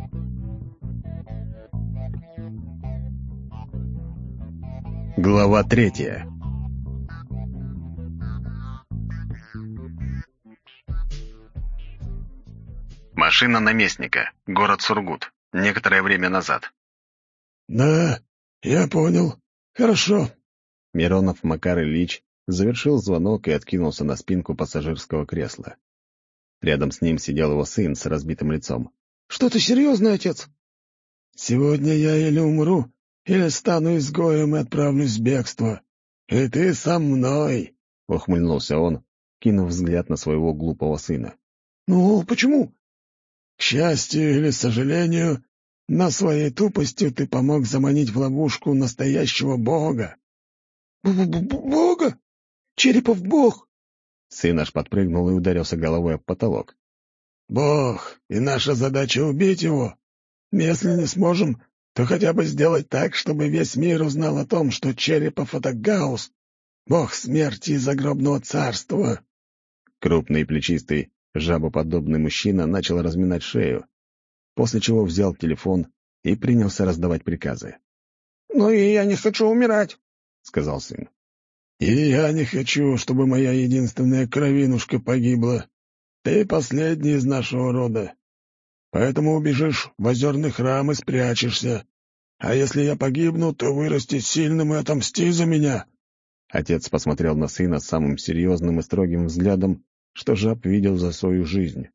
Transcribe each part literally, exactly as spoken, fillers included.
Глава третья. Машина наместника. Город Сургут. Некоторое время назад. «Да, я понял. Хорошо». Миронов Макар Ильич завершил звонок и откинулся на спинку пассажирского кресла. Рядом с ним сидел его сын с разбитым лицом. «Что-то серьезное, отец?» «Сегодня я или умру, или стану изгоем и отправлюсь в бегство. И ты со мной», — ухмыльнулся он, кинув взгляд на своего глупого сына. «Ну, почему?» «К счастью или сожалению, на своей тупостью ты помог заманить в ловушку настоящего бога». «Б-б-бога? Черепов бог?» Сын аж подпрыгнул и ударился головой об потолок. «Бог, и наша задача — убить его. Если не сможем, то хотя бы сделать так, чтобы весь мир узнал о том, что Черепов — это Гаусс, бог смерти и загробного царства». Крупный плечистый, жабоподобный мужчина начал разминать шею, после чего взял телефон и принялся раздавать приказы. «Ну и я не хочу умирать», — сказал сын. «И я не хочу, чтобы моя единственная кровинушка погибла. Ты последний из нашего рода. Поэтому убежишь в озерный храм и спрячешься. А если я погибну, то вырасти сильным и отомсти за меня». Отец посмотрел на сына самым серьезным и строгим взглядом, что жаб видел за свою жизнь.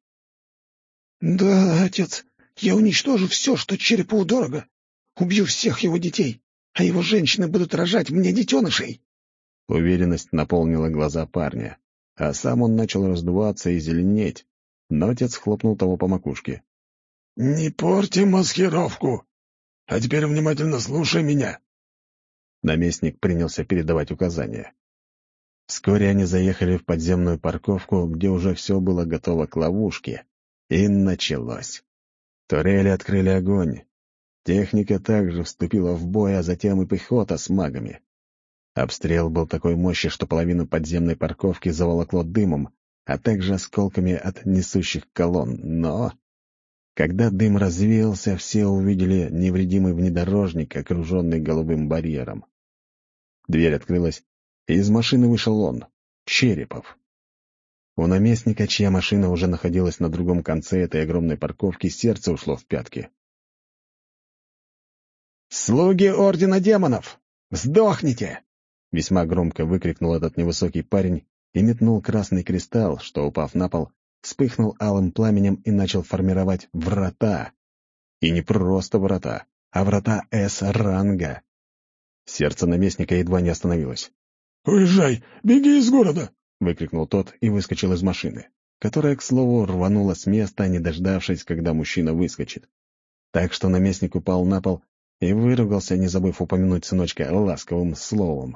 «Да, отец, я уничтожу все, что Черепову дорого. Убью всех его детей, а его женщины будут рожать мне детенышей». Уверенность наполнила глаза парня, а сам он начал раздуваться и зеленеть, но отец хлопнул того по макушке. «Не порти маскировку! А теперь внимательно слушай меня!» Наместник принялся передавать указания. Вскоре они заехали в подземную парковку, где уже все было готово к ловушке, и началось. Турели открыли огонь. Техника также вступила в бой, а затем и пехота с магами. Обстрел был такой мощи, что половину подземной парковки заволокло дымом, а также осколками от несущих колонн. Но, когда дым развеялся, все увидели невредимый внедорожник, окруженный голубым барьером. Дверь открылась, и из машины вышел он, Черепов. У наместника, чья машина уже находилась на другом конце этой огромной парковки, сердце ушло в пятки. «Слуги Ордена Демонов! Сдохните!» Весьма громко выкрикнул этот невысокий парень и метнул красный кристалл, что, упав на пол, вспыхнул алым пламенем и начал формировать врата. И не просто врата, а врата С-ранга. Сердце наместника едва не остановилось. «Уезжай! Беги из города!» — выкрикнул тот и выскочил из машины, которая, к слову, рванула с места, не дождавшись, когда мужчина выскочит. Так что наместник упал на пол и выругался, не забыв упомянуть сыночка ласковым словом.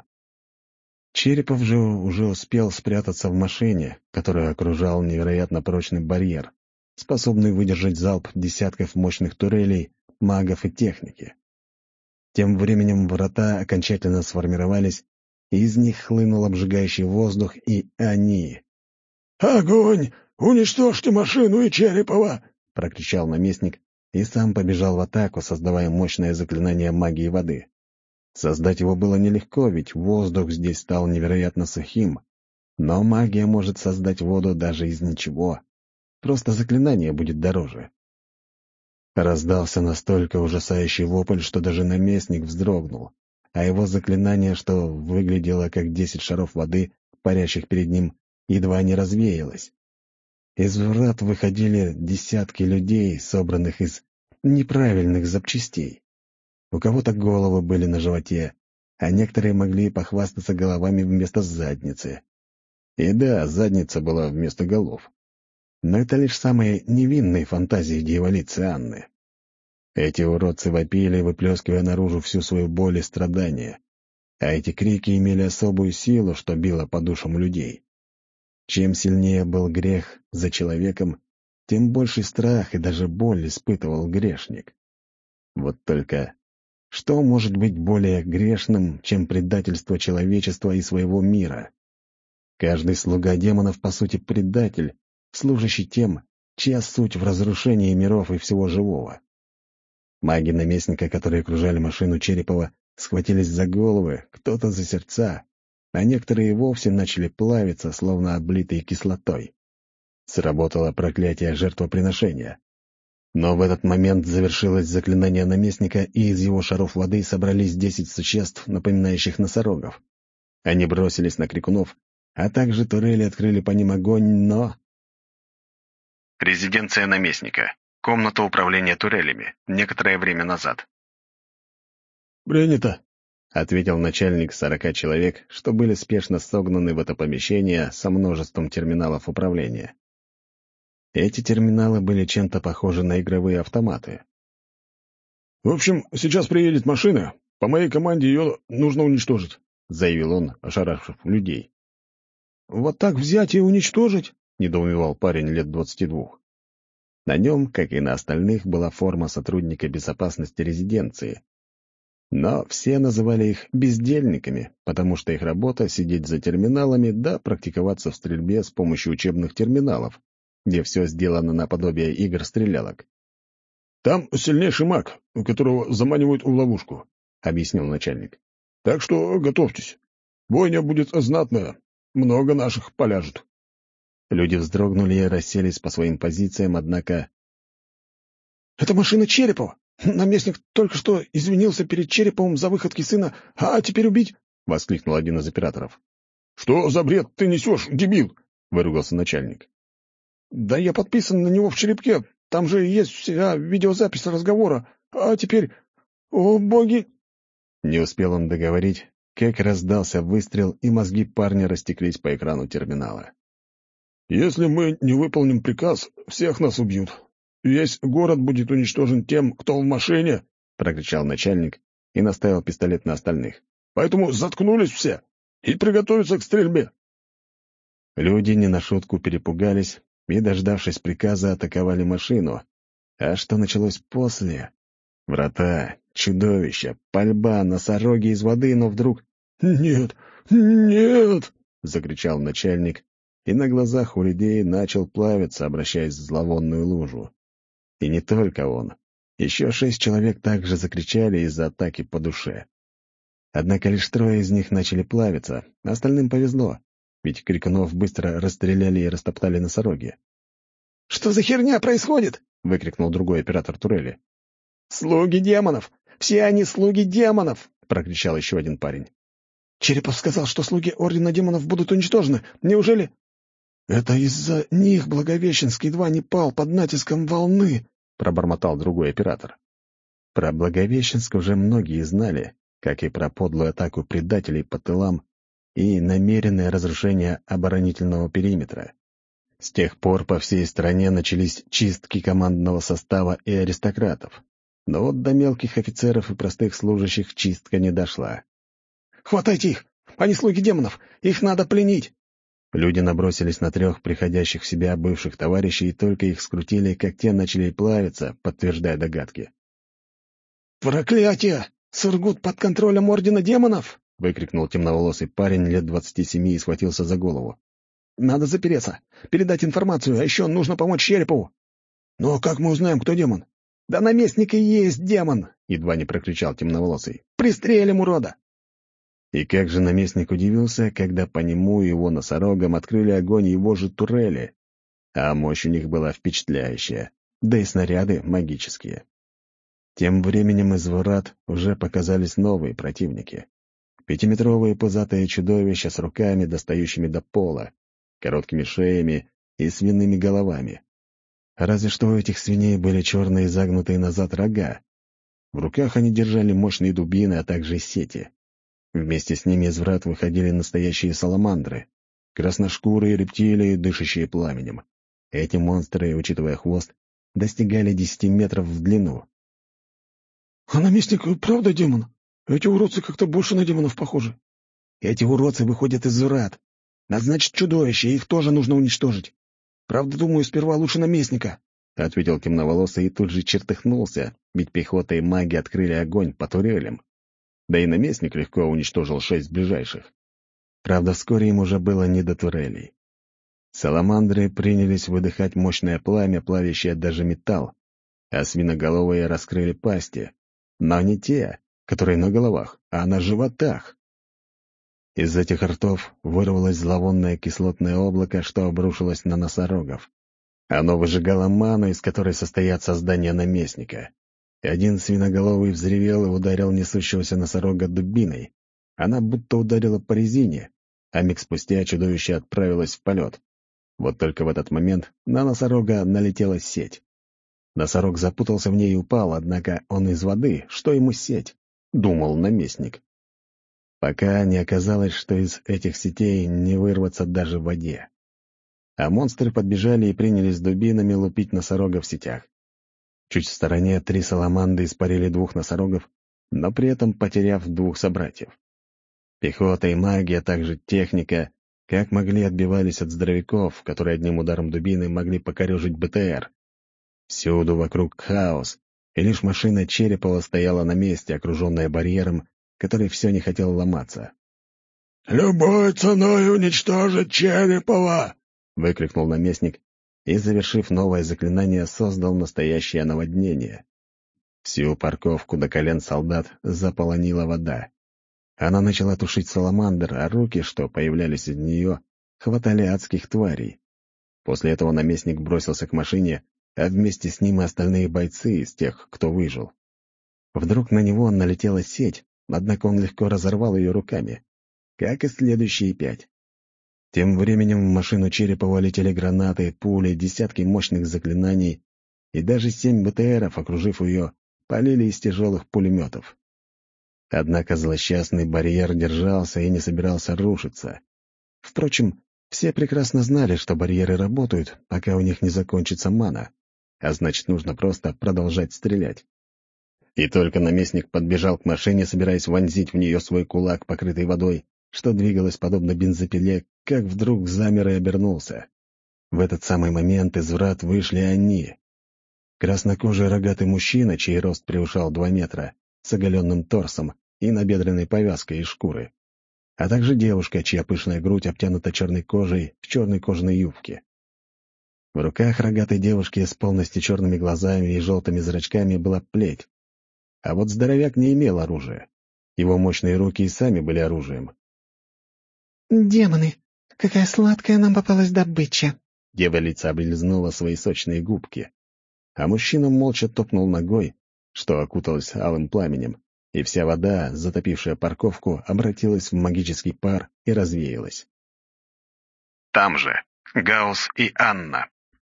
Черепов же уже успел спрятаться в машине, которую окружал невероятно прочный барьер, способный выдержать залп десятков мощных турелей, магов и техники. Тем временем врата окончательно сформировались, и из них хлынул обжигающий воздух, и они... «Огонь! Уничтожьте машину и Черепова!» — прокричал наместник и сам побежал в атаку, создавая мощное заклинание магии воды. Создать его было нелегко, ведь воздух здесь стал невероятно сухим. Но магия может создать воду даже из ничего. Просто заклинание будет дороже. Раздался настолько ужасающий вопль, что даже наместник вздрогнул, а его заклинание, что выглядело как десять шаров воды, парящих перед ним, едва не развеялось. Из врат выходили десятки людей, собранных из неправильных запчастей. У кого-то головы были на животе, а некоторые могли похвастаться головами вместо задницы. И да, задница была вместо голов. Но это лишь самые невинные фантазии дьяволицы Анны. Эти уродцы вопили, выплескивая наружу всю свою боль и страдания. А эти крики имели особую силу, что било по душам людей. Чем сильнее был грех за человеком, тем больший страх и даже боль испытывал грешник. Вот только что может быть более грешным, чем предательство человечества и своего мира? Каждый слуга демонов, по сути, предатель, служащий тем, чья суть в разрушении миров и всего живого. Маги наместника, которые окружали машину Черепова, схватились за головы, кто-то за сердца, а некоторые и вовсе начали плавиться, словно облитые кислотой. Сработало проклятие жертвоприношения. Но в этот момент завершилось заклинание наместника, и из его шаров воды собрались десять существ, напоминающих носорогов. Они бросились на крикунов, а также турели открыли по ним огонь, но... Резиденция наместника. Комната управления турелями. Некоторое время назад. «Принято», — ответил начальник сорока человек, что были спешно согнаны в это помещение со множеством терминалов управления. Эти терминалы были чем-то похожи на игровые автоматы. «В общем, сейчас приедет машина. По моей команде ее нужно уничтожить», — заявил он, ошарашив людей. «Вот так взять и уничтожить?» — недоумевал парень лет двадцати двух. На нем, как и на остальных, была форма сотрудника безопасности резиденции. Но все называли их бездельниками, потому что их работа — сидеть за терминалами да практиковаться в стрельбе с помощью учебных терминалов, где все сделано наподобие игр-стрелялок. «Там сильнейший маг, которого заманивают в ловушку», — объяснил начальник. «Так что готовьтесь. Бойня будет знатная. Много наших поляжет». Люди вздрогнули и расселись по своим позициям, однако... «Это машина Черепова! Наместник только что извинился перед Череповым за выходки сына, а теперь убить?» — воскликнул один из операторов. «Что за бред ты несешь, дебил?» — выругался начальник. «Да я подписан на него в черепке. Там же есть вся видеозапись разговора. А теперь... О, боги!» Не успел он договорить, как раздался выстрел, и мозги парня растеклись по экрану терминала. «Если мы не выполним приказ, всех нас убьют. Весь город будет уничтожен тем, кто в машине», — прокричал начальник и наставил пистолет на остальных. «Поэтому заткнулись все и приготовиться к стрельбе». Люди не на шутку перепугались и, дождавшись приказа, атаковали машину. А что началось после? Врата, чудовища, пальба, носороги из воды, но вдруг... «Нет, нет!» — закричал начальник, и на глазах у людей начал плавиться, обращаясь в зловонную лужу. И не только он. Еще шесть человек также закричали из-за атаки по душе. Однако лишь трое из них начали плавиться, остальным повезло, ведь крикунов быстро расстреляли и растоптали носороги. «Что за херня происходит?» — выкрикнул другой оператор турели. «Слуги демонов! Все они слуги демонов!» — прокричал еще один парень. «Черепов сказал, что слуги Ордена Демонов будут уничтожены. Неужели...» «Это из-за них Благовещенск едва не пал под натиском волны», — пробормотал другой оператор. Про Благовещенск уже многие знали, как и про подлую атаку предателей по тылам и намеренное разрушение оборонительного периметра. С тех пор по всей стране начались чистки командного состава и аристократов. Но вот до мелких офицеров и простых служащих чистка не дошла. «Хватайте их! Они слуги демонов! Их надо пленить!» Люди набросились на трех приходящих в себя бывших товарищей, и только их скрутили, как те начали плавиться, подтверждая догадки. «Проклятие! Сургут под контролем Ордена Демонов!» — выкрикнул темноволосый парень лет двадцати семи и схватился за голову. «Надо запереться, передать информацию, а еще нужно помочь Черепову». «Но как мы узнаем, кто демон?» «Да наместник и есть демон!» — едва не прокричал темноволосый. «Пристрелим, урода!» И как же наместник удивился, когда по нему и его носорогам открыли огонь его же турели. А мощь у них была впечатляющая, да и снаряды магические. Тем временем из врат уже показались новые противники. Пятиметровые пузатые чудовища с руками, достающими до пола, короткими шеями и свиными головами. Разве что у этих свиней были черные загнутые назад рога. В руках они держали мощные дубины, а также сети. Вместе с ними из врат выходили настоящие саламандры, красношкурые рептилии, дышащие пламенем. Эти монстры, учитывая хвост, достигали десяти метров в длину. «А наместник правда демон? Эти уродцы как-то больше на демонов похожи». «Эти уродцы выходят из врат. А значит, чудовища, их тоже нужно уничтожить. Правда, думаю, сперва лучше наместника», — ответил темноволосый и тут же чертыхнулся, ведь пехота и маги открыли огонь по турелям. Да и наместник легко уничтожил шесть ближайших. Правда, вскоре им уже было не до турелей. Саламандры принялись выдыхать мощное пламя, плавящее даже металл, а свиноголовые раскрыли пасти, но не те, которые на головах, а на животах. Из этих ртов вырвалось зловонное кислотное облако, что обрушилось на носорогов. Оно выжигало ману, из которой состоят создания наместника. И один свиноголовый взревел и ударил несущегося носорога дубиной. Она будто ударила по резине, а миг спустя чудовище отправилось в полет. Вот только в этот момент на носорога налетела сеть. Носорог запутался в ней и упал, однако он из воды, что ему сеть, думал наместник. Пока не оказалось, что из этих сетей не вырваться даже в воде. А монстры подбежали и принялись дубинами лупить носорога в сетях. Чуть в стороне три саламанды испарили двух носорогов, но при этом потеряв двух собратьев. Пехота и магия, а также техника, как могли, отбивались от здоровяков, которые одним ударом дубины могли покорежить БТР. Всюду вокруг хаос, и лишь машина Черепова стояла на месте, окруженная барьером, который все не хотел ломаться. «Любой ценой уничтожить Черепова!» — выкрикнул наместник и, завершив новое заклинание, создал настоящее наводнение. Всю парковку до колен солдат заполонила вода. Она начала тушить саламандр, а руки, что появлялись из нее, хватали адских тварей. После этого наместник бросился к машине, а вместе с ним и остальные бойцы из тех, кто выжил. Вдруг на него налетела сеть, однако он легко разорвал ее руками, как и следующие пять. Тем временем в машину Черепова летели гранаты, пули, десятки мощных заклинаний, и даже семь БТРов, окружив ее, полили из тяжелых пулеметов. Однако злосчастный барьер держался и не собирался рушиться. Впрочем, все прекрасно знали, что барьеры работают, пока у них не закончится мана, а значит, нужно просто продолжать стрелять. И только наместник подбежал к машине, собираясь вонзить в нее свой кулак, покрытый водой, что двигалось подобно бензопиле, как вдруг замер и обернулся. В этот самый момент из врат вышли они. Краснокожий рогатый мужчина, чей рост превышал два метра, с оголенным торсом и набедренной повязкой из шкуры, а также девушка, чья пышная грудь обтянута черной кожей в черной кожаной юбке. В руках рогатой девушки с полностью черными глазами и желтыми зрачками была плеть. А вот здоровяк не имел оружия. Его мощные руки и сами были оружием. «Демоны! Какая сладкая нам попалась добыча!» Дева-лица облизнула свои сочные губки, а мужчина молча топнул ногой, что окуталось алым пламенем, и вся вода, затопившая парковку, обратилась в магический пар и развеялась. Там же Гаус и Анна.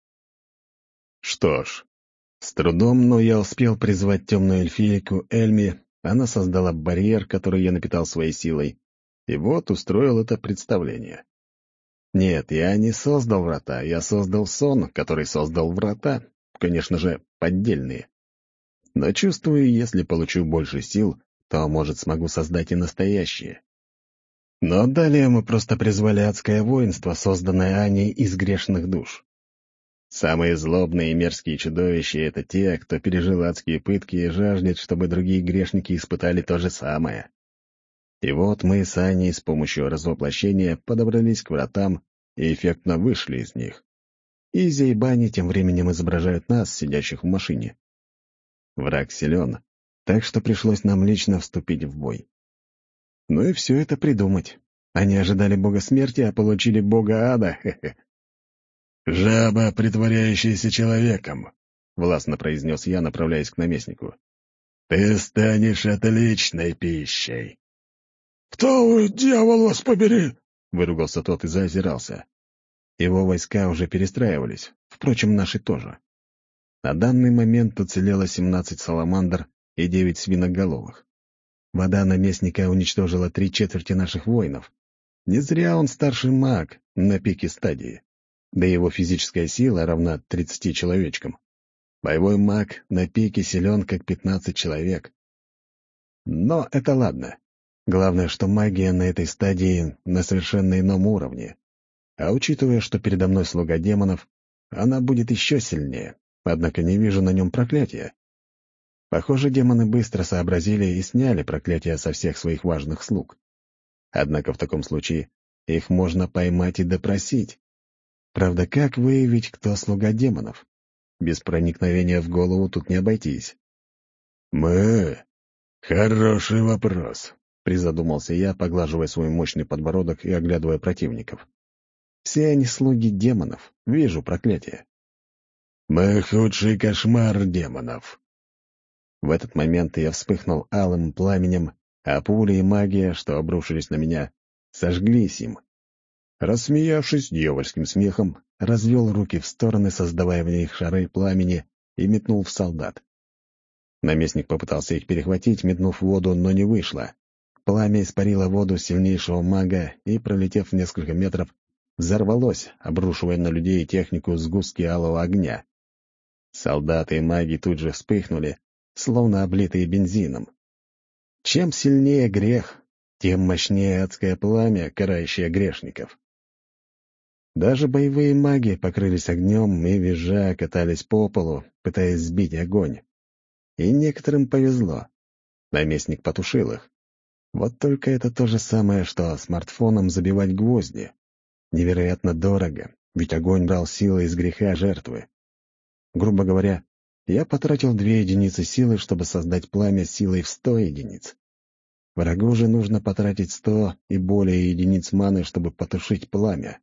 Что ж, с трудом, но я успел призвать темную эльфийку Эльми, она создала барьер, который я напитал своей силой, и вот устроил это представление. Нет, я не создал врата, я создал сон, который создал врата, конечно же, поддельные. Но чувствую, если получу больше сил, то, может, смогу создать и настоящие. Но далее мы просто призвали адское воинство, созданное Аней из грешных душ. Самые злобные и мерзкие чудовища — это те, кто пережил адские пытки и жаждет, чтобы другие грешники испытали то же самое. И вот мы с Аней с помощью развоплощения подобрались к вратам и эффектно вышли из них. Изи и Банни тем временем изображают нас, сидящих в машине. Враг силен, так что пришлось нам лично вступить в бой. Ну и все это придумать. Они ожидали бога смерти, а получили бога ада. Хе-хе. «Жаба, притворяющаяся человеком», — властно произнес я, направляясь к наместнику. «Ты станешь отличной пищей». «Кто вы, дьявол, вас побери?» — выругался тот и заозирался. Его войска уже перестраивались, впрочем, наши тоже. На данный момент уцелело семнадцать саламандр и девять свиноголовых. Вода наместника уничтожила три четверти наших воинов. Не зря он старший маг на пике стадии. Да его физическая сила равна тридцати человечкам. Боевой маг на пике силен, как пятнадцать человек. Но это ладно. Главное, что магия на этой стадии на совершенно ином уровне. А учитывая, что передо мной слуга демонов, она будет еще сильнее, однако не вижу на нем проклятия. Похоже, демоны быстро сообразили и сняли проклятия со всех своих важных слуг. Однако в таком случае их можно поймать и допросить. Правда, как выявить, кто слуга демонов? Без проникновения в голову тут не обойтись. «Мы? Хороший вопрос», — призадумался я, поглаживая свой мощный подбородок и оглядывая противников. Все они слуги демонов, вижу проклятие. «Мы худший кошмар демонов». В этот момент я вспыхнул алым пламенем, а пули и магия, что обрушились на меня, сожглись им. Рассмеявшись дьявольским смехом, развел руки в стороны, создавая в них шары пламени, и метнул в солдат. Наместник попытался их перехватить, метнув в воду, но не вышло. Пламя испарило воду сильнейшего мага и, пролетев несколько метров, взорвалось, обрушивая на людей и технику сгустки алого огня. Солдаты и маги тут же вспыхнули, словно облитые бензином. Чем сильнее грех, тем мощнее адское пламя, карающее грешников. Даже боевые маги покрылись огнем и, визжа, катались по полу, пытаясь сбить огонь. И некоторым повезло. Наместник потушил их. Вот только это то же самое, что смартфоном забивать гвозди. Невероятно дорого, ведь огонь брал силы из греха жертвы. Грубо говоря, я потратил две единицы силы, чтобы создать пламя силой в сто единиц. Врагу же нужно потратить сто и более единиц маны, чтобы потушить пламя.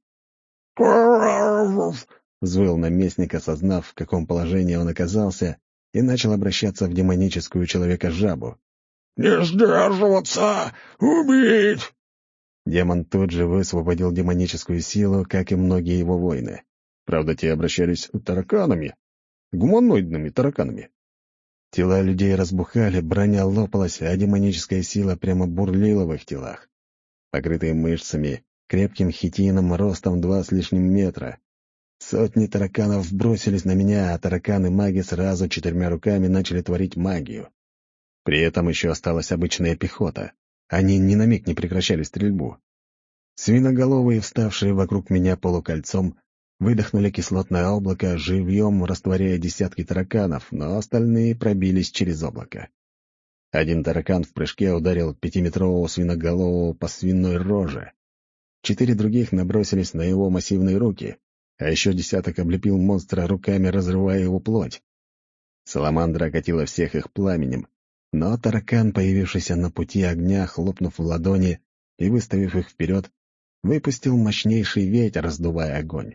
Взвыл наместник, осознав, в каком положении он оказался, и начал обращаться в демоническую человека-жабу. «Не сдерживаться! Убить!» Демон тут же высвободил демоническую силу, как и многие его воины. Правда, те обращались тараканами, гуманоидными тараканами. Тела людей разбухали, броня лопалась, а демоническая сила прямо бурлила в их телах. Покрытые мышцами, крепким хитином, ростом два с лишним метра. Сотни тараканов бросились на меня, а тараканы-маги сразу четырьмя руками начали творить магию. При этом еще осталась обычная пехота. Они ни на миг не прекращали стрельбу. Свиноголовые, вставшие вокруг меня полукольцом, выдохнули кислотное облако, живьем растворяя десятки тараканов, но остальные пробились через облако. Один таракан в прыжке ударил пятиметрового свиноголового по свиной роже. Четыре других набросились на его массивные руки, а еще десяток облепил монстра руками, разрывая его плоть. Саламандра окатила всех их пламенем, но таракан, появившийся на пути огня, хлопнув в ладони и выставив их вперед, выпустил мощнейший ветер, раздувая огонь.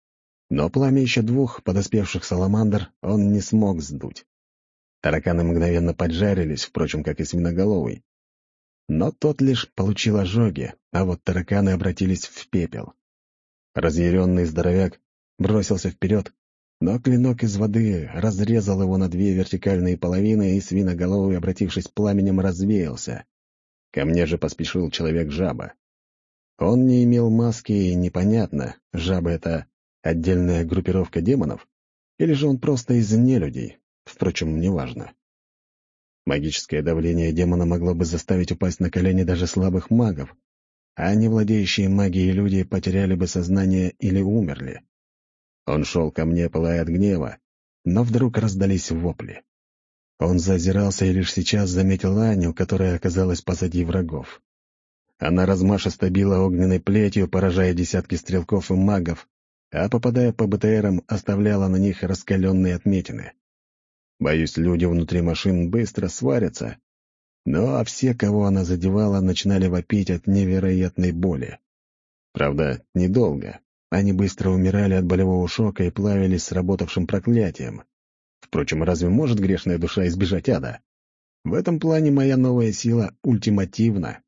Но пламя еще двух подоспевших саламандр он не смог сдуть. Тараканы мгновенно поджарились, впрочем, как и свиноголовый. Но тот лишь получил ожоги, а вот тараканы обратились в пепел. Разъяренный здоровяк бросился вперед, но клинок из воды разрезал его на две вертикальные половины, и свиноголовый, обратившись пламенем, развеялся. Ко мне же поспешил человек-жаба. Он не имел маски, и непонятно, жаба — это отдельная группировка демонов, или же он просто из нелюдей, впрочем, неважно. Магическое давление демона могло бы заставить упасть на колени даже слабых магов, а не владеющие магией люди потеряли бы сознание или умерли. Он шел ко мне, пылая от гнева, но вдруг раздались вопли. Он зазирался и лишь сейчас заметил Аню, которая оказалась позади врагов. Она размашисто била огненной плетью, поражая десятки стрелков и магов, а, попадая по БТРам, оставляла на них раскаленные отметины. Боюсь, люди внутри машин быстро сварятся, но все, кого она задевала, начинали вопить от невероятной боли. Правда, недолго. Они быстро умирали от болевого шока и плавились сработавшим проклятием. Впрочем, разве может грешная душа избежать ада? В этом плане моя новая сила ультимативна.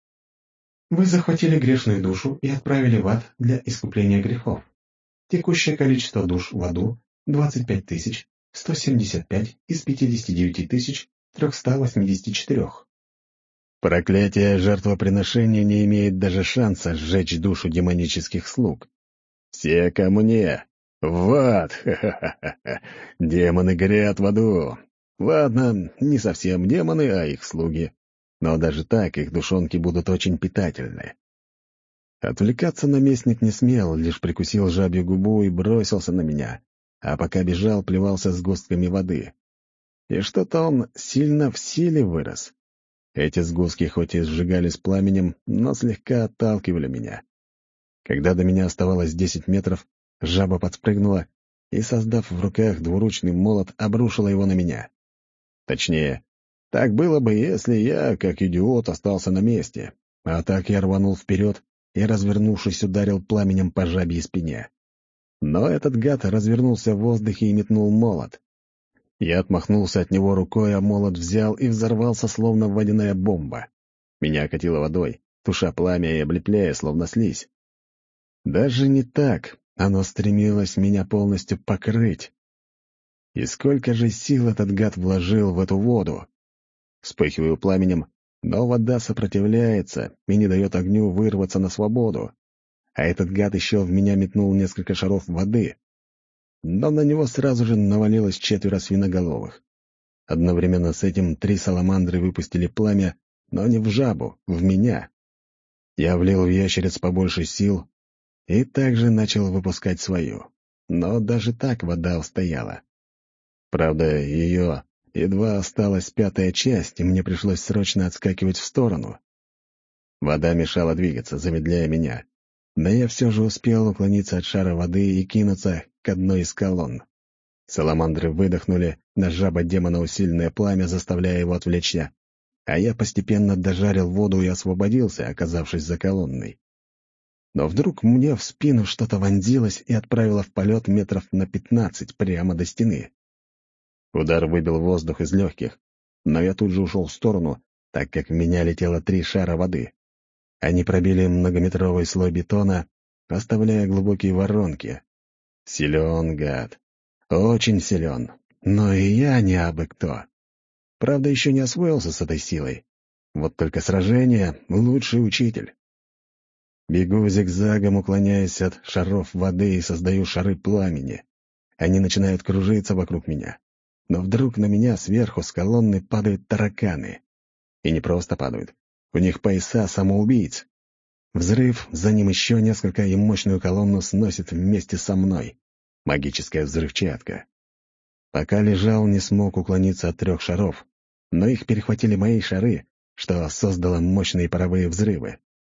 Вы захватили грешную душу и отправили в ад для искупления грехов. Текущее количество душ в аду — двадцать пять тысяч сто семьдесят пять из пятьдесят девять тысяч триста восемьдесят четыре. Проклятие жертвоприношения не имеет даже шанса сжечь душу демонических слуг. Все ко мне! В ад! Ха-ха-ха! Демоны горят в аду! Ладно, не совсем демоны, а их слуги. Но даже так их душонки будут очень питательны. Отвлекаться наместник не смел, лишь прикусил жабью губу и бросился на меня, а пока бежал, плевался сгустками воды. И что-то он сильно в силе вырос. Эти сгустки хоть и сжигались пламенем, но слегка отталкивали меня. Когда до меня оставалось десять метров, жаба подспрыгнула и, создав в руках двуручный молот, обрушила его на меня. Точнее, так было бы, если я, как идиот, остался на месте. А так я рванул вперед и, развернувшись, ударил пламенем по жабьей спине. Но этот гад развернулся в воздухе и метнул молот. Я отмахнулся от него рукой, а молот взял и взорвался, словно водяная бомба. Меня окатило водой, туша пламя и облепляя, словно слизь. Даже не так, оно стремилось меня полностью покрыть. И сколько же сил этот гад вложил в эту воду? Вспыхиваю пламенем, но вода сопротивляется и не дает огню вырваться на свободу. А этот гад еще в меня метнул несколько шаров воды. Но на него сразу же навалилось четверо свиноголовых. Одновременно с этим три саламандры выпустили пламя, но не в жабу, в меня. Я влил в ящериц побольше сил и также начал выпускать свою. Но даже так вода устояла. Правда, ее едва осталась пятая часть, и мне пришлось срочно отскакивать в сторону. Вода мешала двигаться, замедляя меня. Но я все же успел уклониться от шара воды и кинуться к одной из колонн. Саламандры выдохнули на жаба-демона усиленное пламя, заставляя его отвлечься, а я постепенно дожарил воду и освободился, оказавшись за колонной. Но вдруг мне в спину что-то вонзилось и отправило в полет метров на пятнадцать прямо до стены. Удар выбил воздух из легких, но я тут же ушел в сторону, так как в меня летело три шара воды. Они пробили многометровый слой бетона, оставляя глубокие воронки. Силен гад. Очень силен. Но и я не абы кто. Правда, еще не освоился с этой силой. Вот только сражение — лучший учитель. Бегу зигзагом, уклоняясь от шаров воды, и создаю шары пламени. Они начинают кружиться вокруг меня. Но вдруг на меня сверху с колонны падают тараканы. И не просто падают. У них пояса самоубийц. Взрыв, за ним еще несколько, и мощную колонну сносит вместе со мной. Магическая взрывчатка. Пока лежал, не смог уклониться от трех шаров, но их перехватили мои шары, что создало мощные паровые взрывы.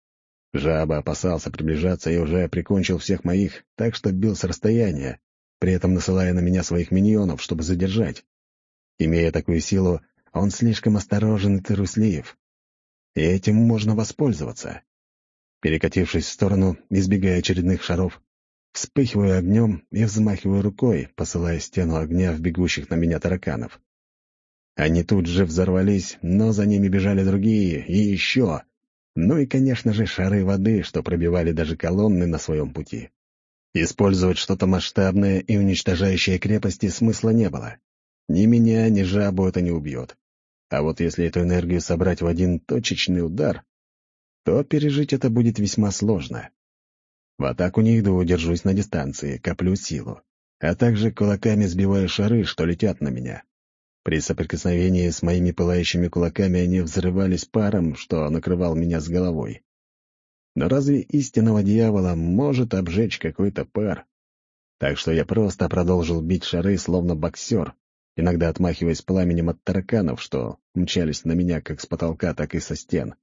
Жаба опасался приближаться и уже прикончил всех моих, так что бил с расстояния, при этом насылая на меня своих миньонов, чтобы задержать. Имея такую силу, он слишком осторожен и труслив. И этим можно воспользоваться. Перекатившись в сторону, избегая очередных шаров, вспыхиваю огнем и взмахиваю рукой, посылая стену огня в бегущих на меня тараканов. Они тут же взорвались, но за ними бежали другие, и еще. Ну и, конечно же, шары воды, что пробивали даже колонны на своем пути. Использовать что-то масштабное и уничтожающее крепости смысла не было. Ни меня, ни жабу это не убьет. А вот если эту энергию собрать в один точечный удар, то пережить это будет весьма сложно. В атаку не иду, держусь на дистанции, коплю силу, а также кулаками сбиваю шары, что летят на меня. При соприкосновении с моими пылающими кулаками они взрывались паром, что накрывал меня с головой. Но разве истинного дьявола может обжечь какой-то пар? Так что я просто продолжил бить шары, словно боксер, иногда отмахиваясь пламенем от тараканов, что мчались на меня как с потолка, так и со стен.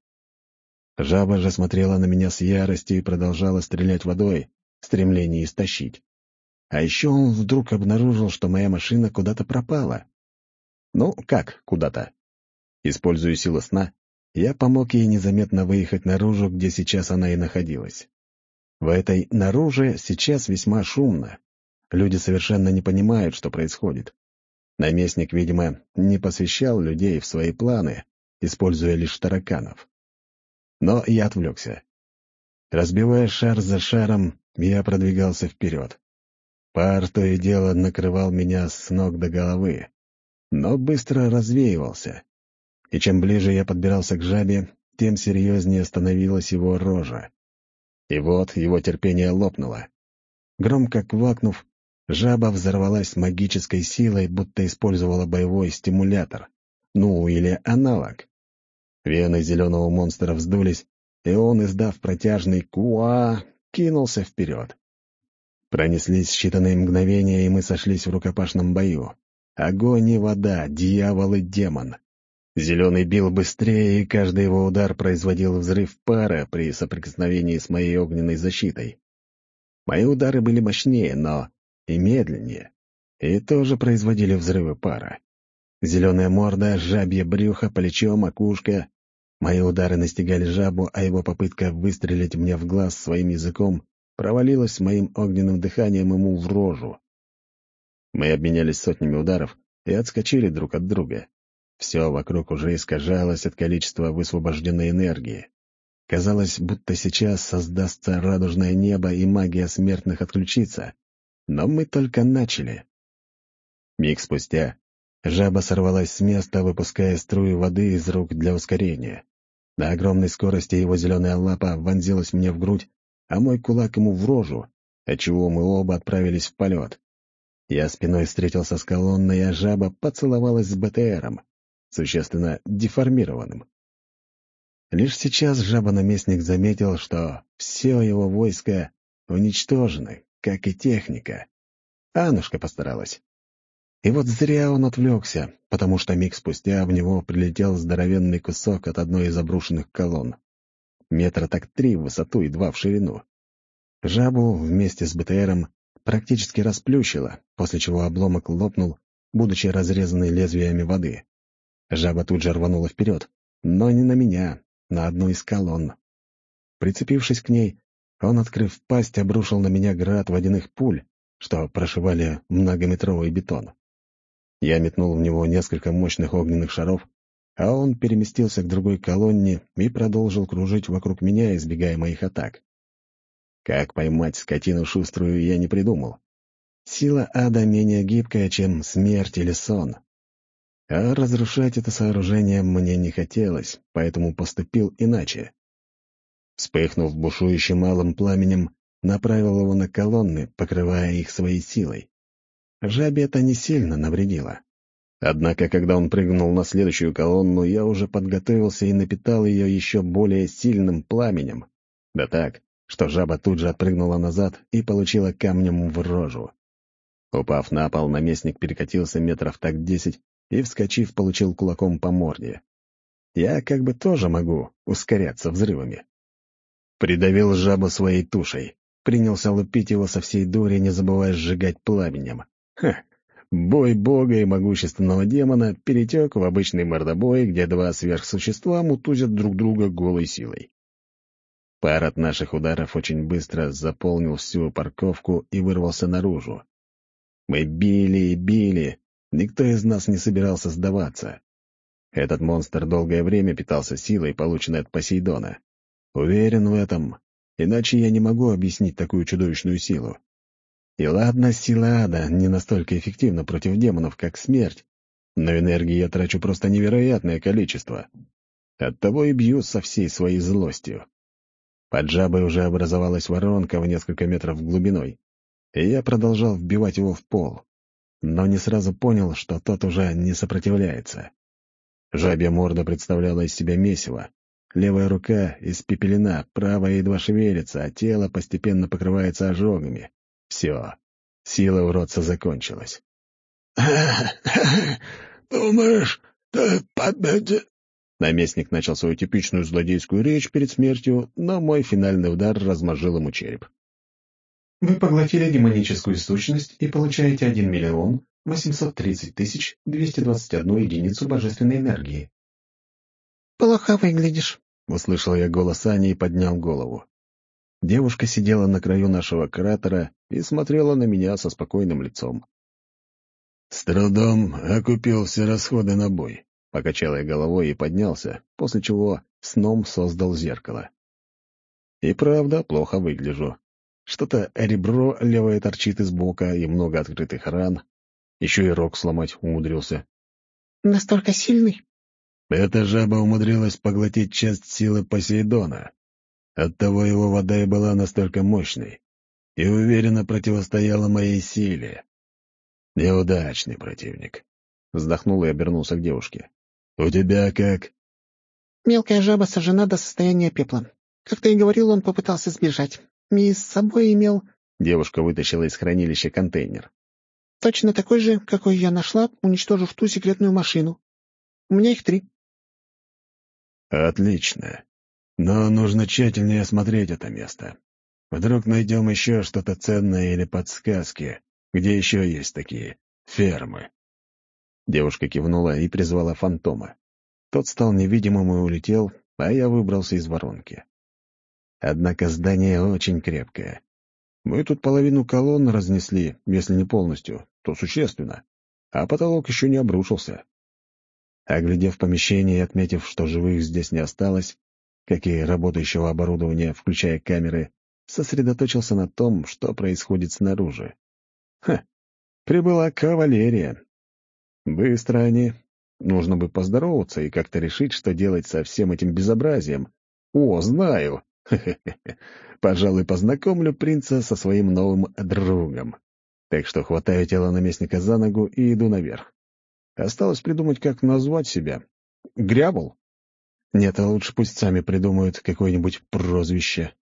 Жаба же смотрела на меня с яростью и продолжала стрелять водой, в стремлении истощить. А еще он вдруг обнаружил, что моя машина куда-то пропала. Ну, как куда-то? Используя силу сна, я помог ей незаметно выехать наружу, где сейчас она и находилась. В этой «наруже» сейчас весьма шумно. Люди совершенно не понимают, что происходит. Наместник, видимо, не посвящал людей в свои планы, используя лишь тараканов. Но я отвлекся. Разбивая шар за шаром, я продвигался вперед. Пар то и дело накрывал меня с ног до головы, но быстро развеивался. И чем ближе я подбирался к жабе, тем серьезнее становилась его рожа. И вот его терпение лопнуло. Громко квакнув, жаба взорвалась магической силой, будто использовала боевой стимулятор. Ну, или аналог. Вены зеленого монстра вздулись, и он, издав протяжный «куа», кинулся вперед. Пронеслись считанные мгновения, и мы сошлись в рукопашном бою. Огонь и вода, дьявол и демон. Зеленый бил быстрее, и каждый его удар производил взрыв пара при соприкосновении с моей огненной защитой. Мои удары были мощнее, но и медленнее, и тоже производили взрывы пара. Зеленая морда, жабье брюхо, плечо, макушка. Мои удары настигали жабу, а его попытка выстрелить мне в глаз своим языком провалилась моим огненным дыханием ему в рожу. Мы обменялись сотнями ударов и отскочили друг от друга. Все вокруг уже искажалось от количества высвобожденной энергии. Казалось, будто сейчас создастся радужное небо и магия смертных отключится. Но мы только начали. Миг спустя жаба сорвалась с места, выпуская струю воды из рук для ускорения. На огромной скорости его зеленая лапа вонзилась мне в грудь, а мой кулак ему в рожу, отчего мы оба отправились в полет. Я спиной встретился с колонной, а жаба поцеловалась с БТРом, существенно деформированным. Лишь сейчас жаба-наместник заметил, что все его войско уничтожены, как и техника. Аннушка постаралась. И вот зря он отвлекся, потому что миг спустя в него прилетел здоровенный кусок от одной из обрушенных колонн. Метра так три в высоту и два в ширину. Жабу вместе с БТРом практически расплющило, после чего обломок лопнул, будучи разрезанный лезвиями воды. Жаба тут же рванула вперед, но не на меня, на одну из колонн. Прицепившись к ней, он, открыв пасть, обрушил на меня град водяных пуль, что прошивали многометровый бетон. Я метнул в него несколько мощных огненных шаров, а он переместился к другой колонне и продолжил кружить вокруг меня, избегая моих атак. Как поймать скотину шуструю, я не придумал. Сила ада менее гибкая, чем смерть или сон. А разрушать это сооружение мне не хотелось, поэтому поступил иначе. Вспыхнув бушующим алым пламенем, направил его на колонны, покрывая их своей силой. Жабе это не сильно навредило. Однако, когда он прыгнул на следующую колонну, я уже подготовился и напитал ее еще более сильным пламенем. Да так, что жаба тут же отпрыгнула назад и получила камнем в рожу. Упав на пол, наместник перекатился метров так десять и, вскочив, получил кулаком по морде. Я как бы тоже могу ускоряться взрывами. Придавил жабу своей тушей, принялся лупить его со всей дури, не забывая сжигать пламенем. Ха! Бой бога и могущественного демона перетек в обычный мордобой, где два сверхсущества мутузят друг друга голой силой. Пар от наших ударов очень быстро заполнил всю парковку и вырвался наружу. Мы били и били, никто из нас не собирался сдаваться. Этот монстр долгое время питался силой, полученной от Посейдона. Уверен в этом, иначе я не могу объяснить такую чудовищную силу. И ладно, сила ада не настолько эффективна против демонов, как смерть, но энергии я трачу просто невероятное количество. Оттого и бью со всей своей злостью. Под жабой уже образовалась воронка в несколько метров глубиной, и я продолжал вбивать его в пол, но не сразу понял, что тот уже не сопротивляется. Жабья морда представляла из себя месиво. Левая рука испепелена, правая едва шевелится, а тело постепенно покрывается ожогами. Все, сила уродца закончилась. «Думаешь, ты победишь?» Наместник начал свою типичную злодейскую речь перед смертью, но мой финальный удар размозжил ему череп. Вы поглотили демоническую сущность и получаете один миллион восемьсот тридцать тысяч двести двадцать одну единицу божественной энергии. «Плохо выглядишь», — услышал я голос Ани и поднял голову. Девушка сидела на краю нашего кратера и смотрела на меня со спокойным лицом. «С трудом окупил все расходы на бой», — покачал я головой и поднялся, после чего сном создал зеркало. И правда, плохо выгляжу. Что-то ребро левое торчит из бока и много открытых ран. Еще и рог сломать умудрился. «Настолько сильный?» Эта жаба умудрилась поглотить часть силы Посейдона. Оттого его вода и была настолько мощной и уверенно противостояла моей силе. Неудачный противник. Вздохнул и обернулся к девушке. «У тебя как?» «Мелкая жаба сожжена до состояния пепла. Как ты и говорил, он попытался сбежать. И с собой имел...» Девушка вытащила из хранилища контейнер. «Точно такой же, какой я нашла, уничтожив ту секретную машину. У меня их три». «Отлично. Но нужно тщательнее осмотреть это место. Вдруг найдем еще что-то ценное или подсказки, Где еще есть такие фермы?» Девушка кивнула и призвала фантома. Тот стал невидимым и улетел, а я выбрался из воронки. Однако здание очень крепкое. Мы тут половину колонн разнесли, если не полностью, то существенно, а потолок еще не обрушился. Оглядев помещение и отметив, что живых здесь не осталось, как и работающего оборудования, включая камеры, сосредоточился на том, что происходит снаружи. Ха! Прибыла кавалерия. Быстро они. Нужно бы поздороваться и как-то решить, что делать со всем этим безобразием. О, знаю! Хе-хе-хе. Пожалуй, познакомлю принца со своим новым другом. Так что хватаю тело наместника за ногу и иду наверх. Осталось придумать, как назвать себя. Грябл? Нет, а лучше пусть сами придумают какое-нибудь прозвище.